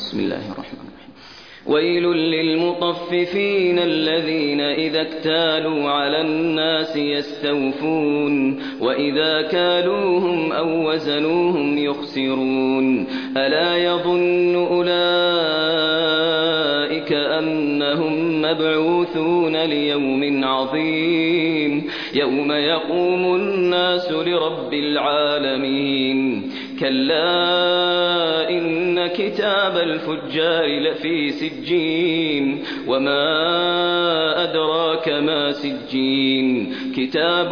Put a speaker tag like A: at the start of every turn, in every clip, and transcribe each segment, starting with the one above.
A: بسم الله الرحمن الرحيم. ويل للمطففين الذين إذا اكتالوا على الناس يستوفون وإذا كالوهم أو وزنوهم يخسرون ألا يظن أولئك أنهم مبعوثون ليوم عظيم يوم يقوم الناس لرب العالمين كلا إن كتاب الفجار لفي سجين وما أدراك ما سجين كتاب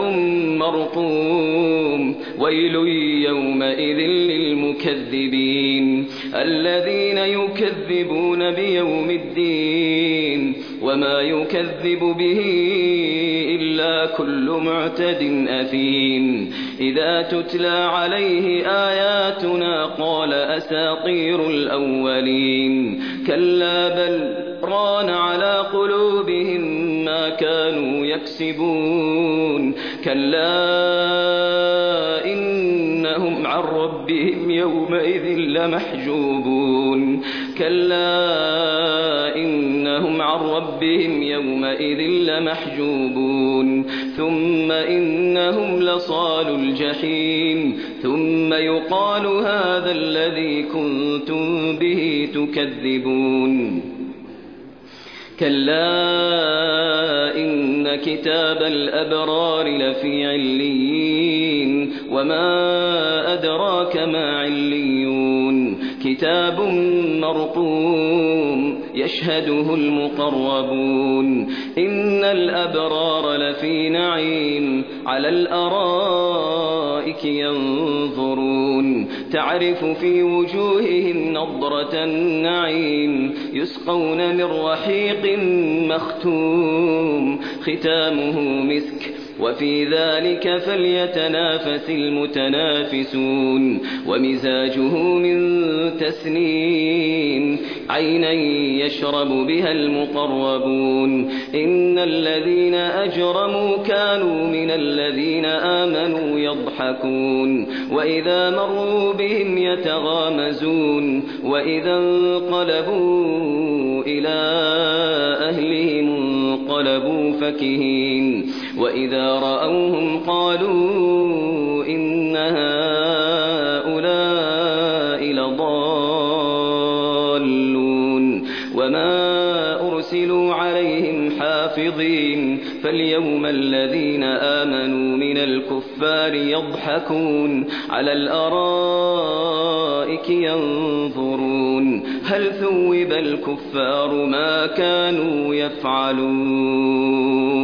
A: مرقوم ويل يومئذ للمكذبين الذين يكذبون بيوم الدين وما يكذب به إلا كل معتد أثيم إذا تتلى عليه آياتنا قال أساطير الأولين كلا بل ران على قلوبهم ما كانوا يكسبون كلا إنهم عن ربهم يومئذ لمحجوبون كلا إنهم عن ربهم يومئذ لمحجوبون ثم إنهم لصال الجحيم ثم يقال هذا الذي كنتم به تكذبون كلا إن كتاب الأبرار لفي عليين وما أدراك ما عليون كتاب مرقوم يشهده المقربون إن الأبرار لفي نعيم على الأرائك ينظرون تعرف في وجوههم نضرة النعيم يسقون من رحيق مختوم ختامه مسك وفي ذلك فليتنافس المتنافسون ومزاجه من تسنيم عينا يشرب بها المقربون إن الذين أجرموا كانوا من الذين آمنوا يضحكون وإذا مروا بهم يتغامزون وإذا انقلبوا إلى أهلهم انقلبوا فكهين وإذا رأوهم قالوا إن هؤلاء لضالون وما أرسلوا عليهم حافظين فاليوم الذين آمنوا من الكفار يضحكون على الأرائك ينظرون هل ثوب الكفار ما كانوا يفعلون